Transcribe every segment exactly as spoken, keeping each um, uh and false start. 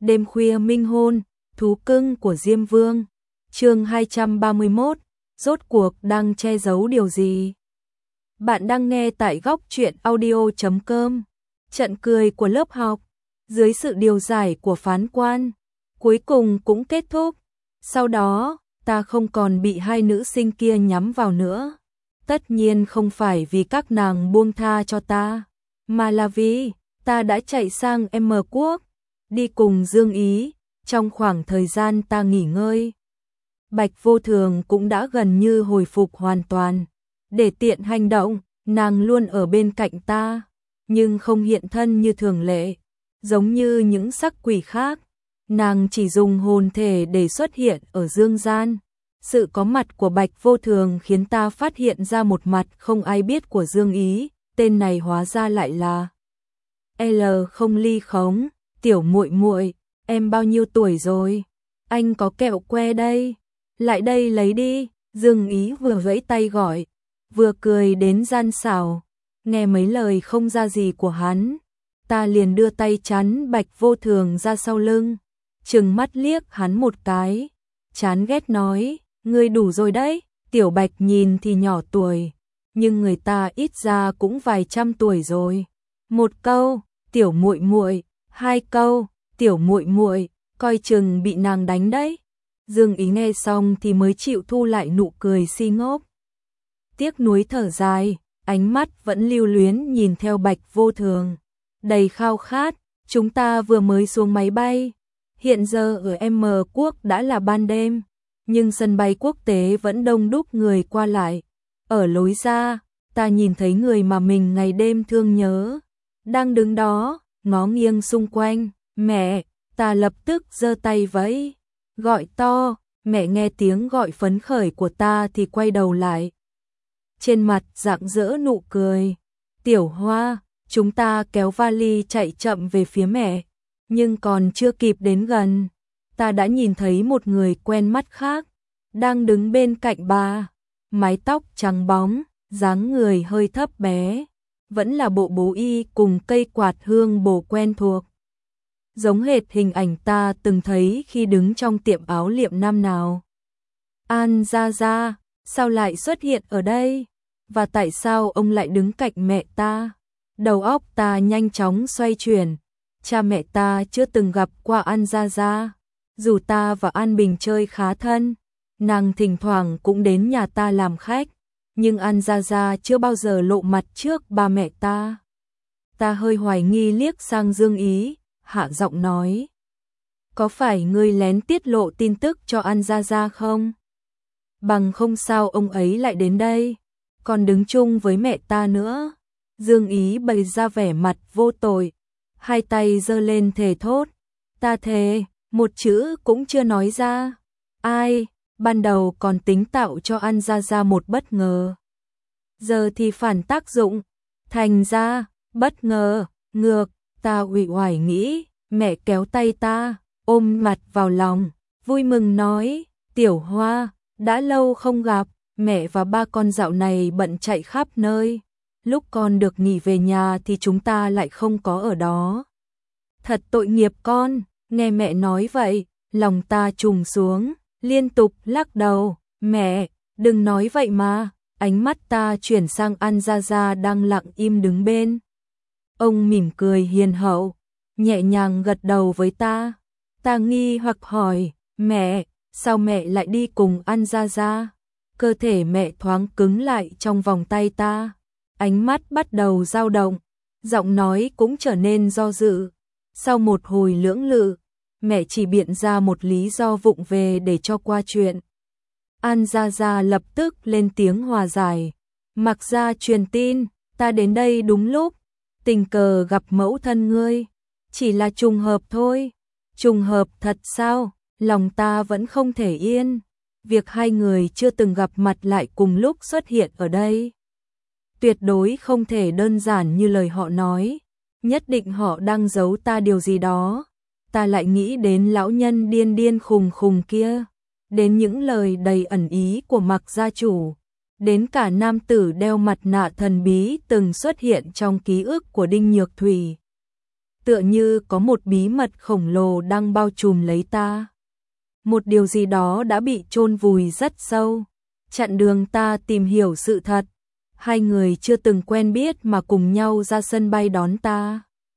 Đêm khuya minh hôn, thú cưng của Diêm Vương. Chương hai trăm ba mươi mốt, rốt cuộc đang che giấu điều gì? Bạn đang nghe tại góc truyện audio chấm com. Trận cười của lớp học, dưới sự điều giải của phán quan, cuối cùng cũng kết thúc. Sau đó, ta không còn bị hai nữ sinh kia nhắm vào nữa. Tất nhiên không phải vì các nàng buông tha cho ta, mà là vì ta đã chạy sang M Quốc, đi cùng Dương Ý. Trong khoảng thời gian ta nghỉ ngơi, Bạch Vô Thường cũng đã gần như hồi phục hoàn toàn. Để tiện hành động, nàng luôn ở bên cạnh ta, nhưng không hiện thân như thường lệ. Giống như những sắc quỷ khác, nàng chỉ dùng hồn thể để xuất hiện ở dương gian. Sự có mặt của Bạch Vô Thường khiến ta phát hiện ra một mặt không ai biết của Dương Ý, tên này hóa ra lại là L không ly khống. Tiểu muội muội, em bao nhiêu tuổi rồi? Anh có kẹo que đây, lại đây lấy đi. Dương Ý vừa vẫy tay gọi, vừa cười đến gian xảo. Nghe mấy lời không ra gì của hắn, ta liền đưa tay chắn Bạch Vô Thường ra sau lưng, trừng mắt liếc hắn một cái, chán ghét nói, ngươi đủ rồi đấy. Tiểu Bạch nhìn thì nhỏ tuổi, nhưng người ta ít ra cũng vài trăm tuổi rồi. Một câu, tiểu muội muội, hai câu, tiểu muội muội, coi chừng bị nàng đánh đấy. Dương Ý nghe xong thì mới chịu thu lại nụ cười si ngốc. Tiếc nuối thở dài, ánh mắt vẫn lưu luyến nhìn theo Bạch Vô Thường, đầy khao khát. Chúng ta vừa mới xuống máy bay, hiện giờ ở M Quốc đã là ban đêm, nhưng sân bay quốc tế vẫn đông đúc người qua lại. Ở lối ra, ta nhìn thấy người mà mình ngày đêm thương nhớ, đang đứng đó, ngó nghiêng xung quanh. Mẹ, ta lập tức giơ tay vẫy, gọi to. Mẹ nghe tiếng gọi phấn khởi của ta thì quay đầu lại, trên mặt rạng rỡ nụ cười. Tiểu Hoa, chúng ta kéo vali chạy chậm về phía mẹ, nhưng còn chưa kịp đến gần, ta đã nhìn thấy một người quen mắt khác, đang đứng bên cạnh bà. Mái tóc trắng bóng, dáng người hơi thấp bé, vẫn là bộ bố y cùng cây quạt hương bồ quen thuộc, giống hệt hình ảnh ta từng thấy khi đứng trong tiệm áo liệm năm nào. An Gia Gia, sao lại xuất hiện ở đây? Và tại sao ông lại đứng cạnh mẹ ta? Đầu óc ta nhanh chóng xoay chuyển. Cha mẹ ta chưa từng gặp qua An Gia Gia. Dù ta và An Bình chơi khá thân, nàng thỉnh thoảng cũng đến nhà ta làm khách, nhưng An Gia Gia chưa bao giờ lộ mặt trước ba mẹ ta. Ta hơi hoài nghi liếc sang Dương Ý, hạ giọng nói, có phải ngươi lén tiết lộ tin tức cho An Gia Gia không? Bằng không sao ông ấy lại đến đây, còn đứng chung với mẹ ta nữa. Dương Ý bày ra vẻ mặt vô tội, hai tay giơ lên thề thốt, ta thề, một chữ cũng chưa nói ra. Ai, ban đầu còn tính tạo cho An Gia Gia một bất ngờ, giờ thì phản tác dụng, thành ra bất ngờ ngược. Ta uể oải nghĩ, mẹ kéo tay ta, ôm mặt vào lòng, vui mừng nói, Tiểu Hoa, đã lâu không gặp, mẹ và ba con dạo này bận chạy khắp nơi, lúc con được nghỉ về nhà thì chúng ta lại không có ở đó. Thật tội nghiệp con. Nghe mẹ nói vậy, lòng ta trùng xuống, liên tục lắc đầu, mẹ, đừng nói vậy mà. Ánh mắt ta chuyển sang An Gia Gia đang lặng im đứng bên. Ông mỉm cười hiền hậu, nhẹ nhàng gật đầu với ta. Ta nghi hoặc hỏi, mẹ, sao mẹ lại đi cùng An Gia Gia? Cơ thể mẹ thoáng cứng lại trong vòng tay ta, ánh mắt bắt đầu dao động, giọng nói cũng trở nên do dự. Sau một hồi lưỡng lự, mẹ chỉ biện ra một lý do vụng về để cho qua chuyện. An Gia Gia lập tức lên tiếng hòa giải, mặc ra truyền tin, ta đến đây đúng lúc, tình cờ gặp mẫu thân ngươi, chỉ là trùng hợp thôi. Trùng hợp thật sao? Lòng ta vẫn không thể yên, việc hai người chưa từng gặp mặt lại cùng lúc xuất hiện ở đây, tuyệt đối không thể đơn giản như lời họ nói, nhất định họ đang giấu ta điều gì đó. Ta lại nghĩ đến lão nhân điên điên khùng khùng kia, đến những lời đầy ẩn ý của Mạc gia chủ, đến cả nam tử đeo mặt nạ thần bí từng xuất hiện trong ký ức của Đinh Nhược Thủy. tựa như có một bí mật khổng lồ đang bao trùm lấy ta. Một điều gì đó đã bị chôn vùi rất sâu, chặn đường ta tìm hiểu sự thật. Hai người chưa từng quen biết mà cùng nhau ra sân bay đón ta.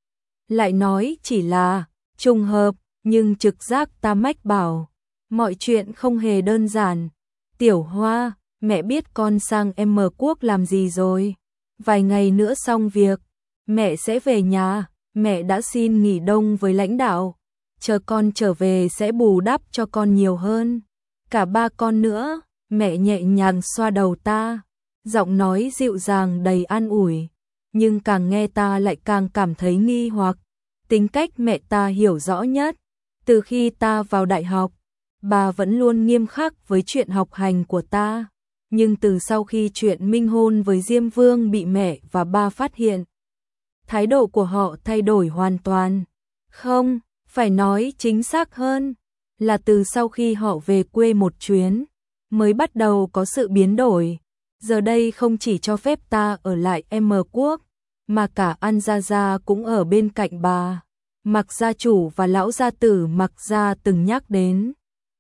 Lại nói chỉ là trùng hợp, nhưng trực giác ta mách bảo, mọi chuyện không hề đơn giản. Tiểu Hoa, mẹ biết con sang M Quốc làm gì rồi. Vài ngày nữa xong việc, mẹ sẽ về nhà. Mẹ đã xin nghỉ đông với lãnh đạo, chờ con trở về sẽ bù đắp cho con nhiều hơn. Cả ba con nữa. Mẹ nhẹ nhàng xoa đầu ta, giọng nói dịu dàng đầy an ủi, nhưng càng nghe ta lại càng cảm thấy nghi hoặc. Tính cách mẹ ta hiểu rõ nhất. Từ khi ta vào đại học, bà vẫn luôn nghiêm khắc với chuyện học hành của ta. Nhưng từ sau khi chuyện minh hôn với Diêm Vương bị mẹ và ba phát hiện, thái độ của họ thay đổi hoàn toàn. Không, phải nói chính xác hơn, là từ sau khi họ về quê một chuyến, mới bắt đầu có sự biến đổi. Giờ đây không chỉ cho phép ta ở lại M Quốc, mà cả An Gia Gia cũng ở bên cạnh bà. Mạc gia chủ và lão gia tử Mạc gia từng nhắc đến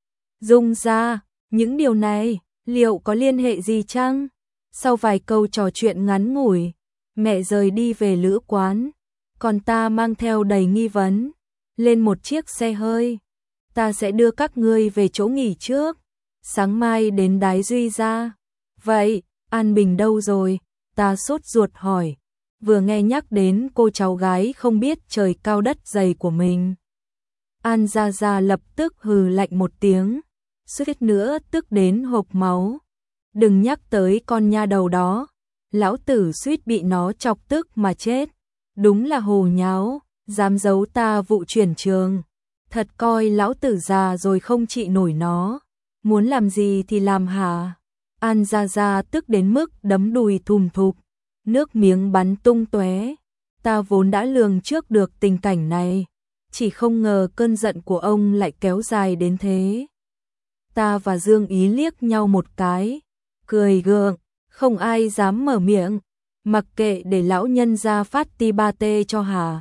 Dung gia, những điều này liệu có liên hệ gì chăng? Sau vài câu trò chuyện ngắn ngủi, mẹ rời đi về lữ quán, còn ta mang theo đầy nghi vấn, lên một chiếc xe hơi. Ta sẽ đưa các ngươi về chỗ nghỉ trước, sáng mai đến Đái Duy gia. Vậy, An Bình đâu rồi? Ta sốt ruột hỏi, vừa nghe nhắc đến cô cháu gái không biết trời cao đất dày của mình. An Gia Gia lập tức hừ lạnh một tiếng, suýt nữa tức đến hộc máu. Đừng nhắc tới con nha đầu đó, lão tử suýt bị nó chọc tức mà chết. Đúng là hồ nháo, dám giấu ta vụ chuyển trường. Thật coi lão tử già rồi không trị nổi nó. Muốn làm gì thì làm hả? An Gia Gia tức đến mức đấm đùi thùm thụp, nước miếng bắn tung tóe. Ta vốn đã lường trước được tình cảnh này, chỉ không ngờ cơn giận của ông lại kéo dài đến thế. Ta và Dương Ý liếc nhau một cái, cười gượng, không ai dám mở miệng, mặc kệ để lão nhân ra phát ti ba tê cho hả.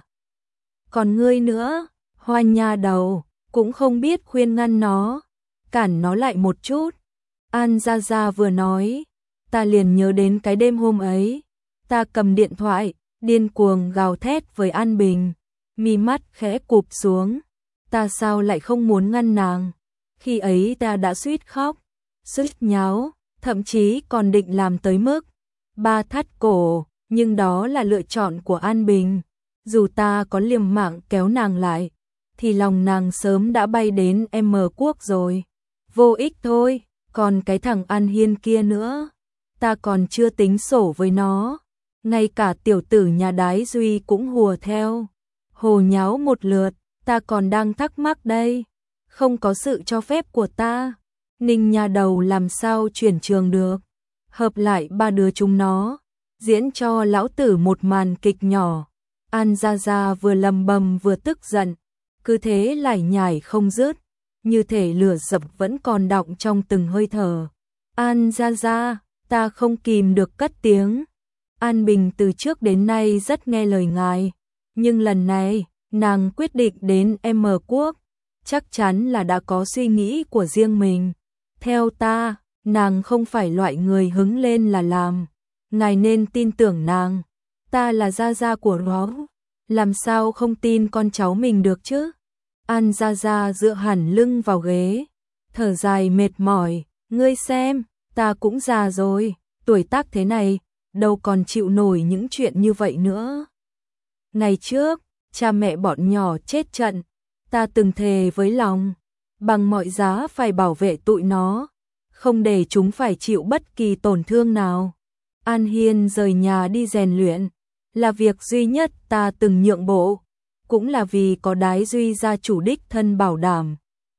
Còn ngươi nữa, Hoa nha đầu, cũng không biết khuyên ngăn nó, cản nó lại một chút. An Gia Gia vừa nói, ta liền nhớ đến cái đêm hôm ấy. Ta cầm điện thoại, điên cuồng gào thét với An Bình, mi mắt khẽ cụp xuống. Ta sao lại không muốn ngăn nàng? Khi ấy ta đã suýt khóc, suýt nháo, thậm chí còn định làm tới mức ba thắt cổ, nhưng đó là lựa chọn của An Bình. Dù ta có liều mạng kéo nàng lại, thì lòng nàng sớm đã bay đến M Quốc rồi. Vô ích thôi, còn cái thằng An Hiên kia nữa, ta còn chưa tính sổ với nó. Ngay cả tiểu tử nhà Đái Duy cũng hùa theo, hồ nháo một lượt. Ta còn đang thắc mắc đây, không có sự cho phép của ta, Ninh nhà đầu làm sao chuyển trường được? Hợp lại ba đứa chúng nó, diễn cho lão tử một màn kịch nhỏ. An Gia Gia vừa lầm bầm vừa tức giận, cứ thế lải nhải không dứt, như thể lửa dập vẫn còn đọng trong từng hơi thở. An Gia Gia, ta không kìm được cất tiếng. An Bình từ trước đến nay rất nghe lời ngài, nhưng lần này, nàng quyết định đến M Quốc, chắc chắn là đã có suy nghĩ của riêng mình. Theo ta, nàng không phải loại người hứng lên là làm, ngài nên tin tưởng nàng. Ta là Gia Gia của nó, làm sao không tin con cháu mình được chứ? An Gia Gia dựa hẳn lưng vào ghế, thở dài mệt mỏi, ngươi xem, ta cũng già rồi, tuổi tác thế này, đâu còn chịu nổi những chuyện như vậy nữa. Ngày trước, cha mẹ bọn nhỏ chết trận, ta từng thề với lòng, bằng mọi giá phải bảo vệ tụi nó, không để chúng phải chịu bất kỳ tổn thương nào. An Hiên rời nhà đi rèn luyện, là việc duy nhất ta từng nhượng bộ, cũng là vì có Đái Duy gia chủ đích thân bảo đảm.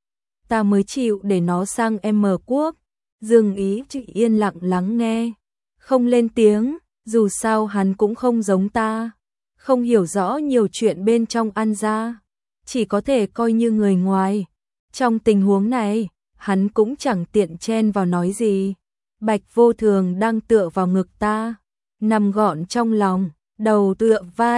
Ta mới chịu để nó sang M Quốc. Dương Ý chỉ yên lặng lắng nghe, không lên tiếng, dù sao hắn cũng không giống ta, không hiểu rõ nhiều chuyện bên trong An gia, chỉ có thể coi như người ngoài. Trong tình huống này, hắn cũng chẳng tiện chen vào nói gì. Bạch Vô Thường đang tựa vào ngực ta, nằm gọn trong lòng, đầu tựa vai,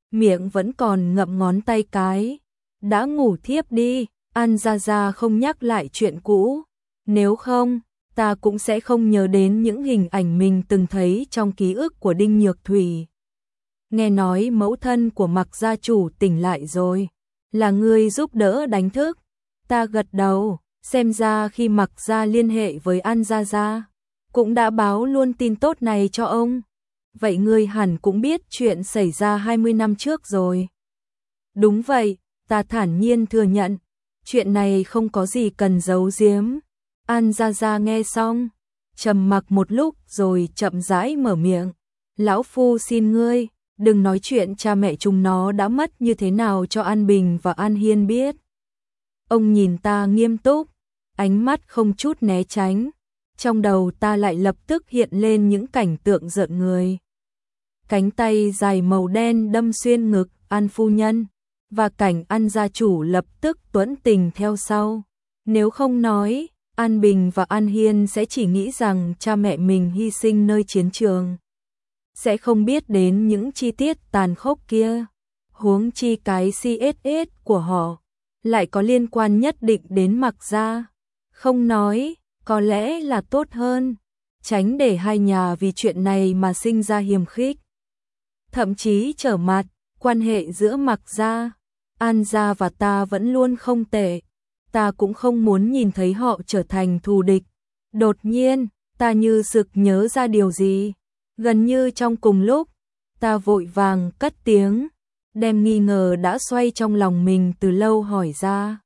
miệng vẫn còn ngậm ngón tay cái. Đã ngủ thiếp đi, An Gia Gia không nhắc lại chuyện cũ. Nếu không, ta cũng sẽ không nhớ đến những hình ảnh mình từng thấy trong ký ức của Đinh Nhược Thủy. Nghe nói mẫu thân của Mạc gia chủ tỉnh lại rồi, là ngươi giúp đỡ đánh thức. Ta gật đầu, xem ra khi Mạc gia liên hệ với An Gia Gia, cũng đã báo luôn tin tốt này cho ông. Vậy ngươi hẳn cũng biết chuyện xảy ra hai mươi năm trước rồi. Đúng vậy, ta thản nhiên thừa nhận, chuyện này không có gì cần giấu giếm. An Gia Gia nghe xong, trầm mặc một lúc rồi chậm rãi mở miệng. Lão phu xin ngươi, đừng nói chuyện cha mẹ chúng nó đã mất như thế nào cho An Bình và An Hiên biết. Ông nhìn ta nghiêm túc, ánh mắt không chút né tránh. Trong đầu ta lại lập tức hiện lên những cảnh tượng rợn người. Cánh tay dài màu đen đâm xuyên ngực An phu nhân, và cảnh An gia chủ lập tức tuẫn tình theo sau. Nếu không nói, An Bình và An Hiên sẽ chỉ nghĩ rằng cha mẹ mình hy sinh nơi chiến trường, sẽ không biết đến những chi tiết tàn khốc kia. Huống chi cái xê ét ét của họ lại có liên quan nhất định đến Mạc gia. Không nói, có lẽ là tốt hơn, tránh để hai nhà vì chuyện này mà sinh ra hiềm khích. Thậm chí trở mặt, quan hệ giữa Mạc gia, An gia và ta vẫn luôn không tệ. Ta cũng không muốn nhìn thấy họ trở thành thù địch. Đột nhiên, ta như sực nhớ ra điều gì. Gần như trong cùng lúc, ta vội vàng cất tiếng, đem nghi ngờ đã xoay trong lòng mình từ lâu hỏi ra.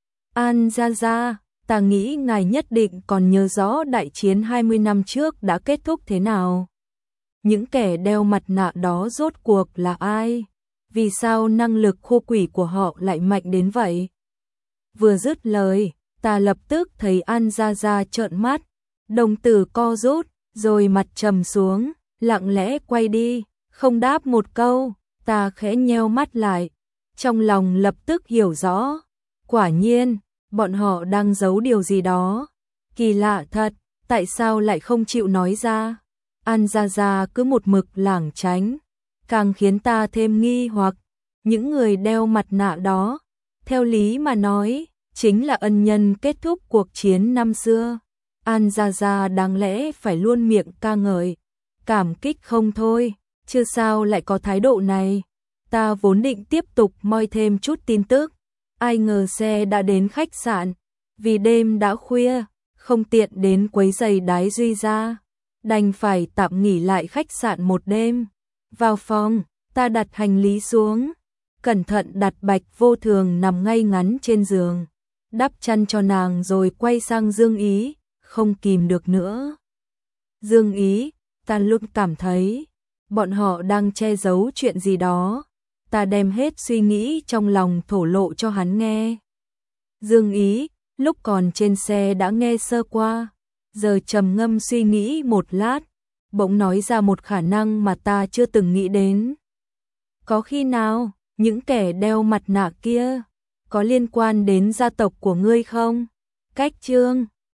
An Gia Gia, ta nghĩ ngài nhất định còn nhớ rõ đại chiến hai mươi năm trước đã kết thúc thế nào. Những kẻ đeo mặt nạ đó rốt cuộc là ai? Vì sao năng lực khô quỷ của họ lại mạnh đến vậy? Vừa dứt lời, ta lập tức thấy An Gia Gia trợn mắt, đồng tử co rút, rồi mặt trầm xuống, lặng lẽ quay đi, không đáp một câu. Ta khẽ nheo mắt lại, trong lòng lập tức hiểu rõ. Quả nhiên, bọn họ đang giấu điều gì đó. Kỳ lạ thật, tại sao lại không chịu nói ra? An Gia Gia cứ một mực lảng tránh, càng khiến ta thêm nghi hoặc. Những người đeo mặt nạ đó, theo lý mà nói, chính là ân nhân kết thúc cuộc chiến năm xưa. An Gia Gia đáng lẽ phải luôn miệng ca ngợi, cảm kích không thôi, chứ sao lại có thái độ này. Ta vốn định tiếp tục moi thêm chút tin tức, ai ngờ xe đã đến khách sạn. Vì đêm đã khuya, không tiện đến quấy giày Đái Duy ra, đành phải tạm nghỉ lại khách sạn một đêm. Vào phòng, ta đặt hành lý xuống, cẩn thận đặt Bạch Vô Thường nằm ngay ngắn trên giường, đắp chăn cho nàng rồi quay sang Dương Ý, không kìm được nữa. Dương Ý, ta luôn cảm thấy bọn họ đang che giấu chuyện gì đó. Ta đem hết suy nghĩ trong lòng thổ lộ cho hắn nghe. Dương Ý, lúc còn trên xe đã nghe sơ qua, giờ trầm ngâm suy nghĩ một lát, bỗng nói ra một khả năng mà ta chưa từng nghĩ đến. Có khi nào, những kẻ đeo mặt nạ kia có liên quan đến gia tộc của ngươi không? Cách chương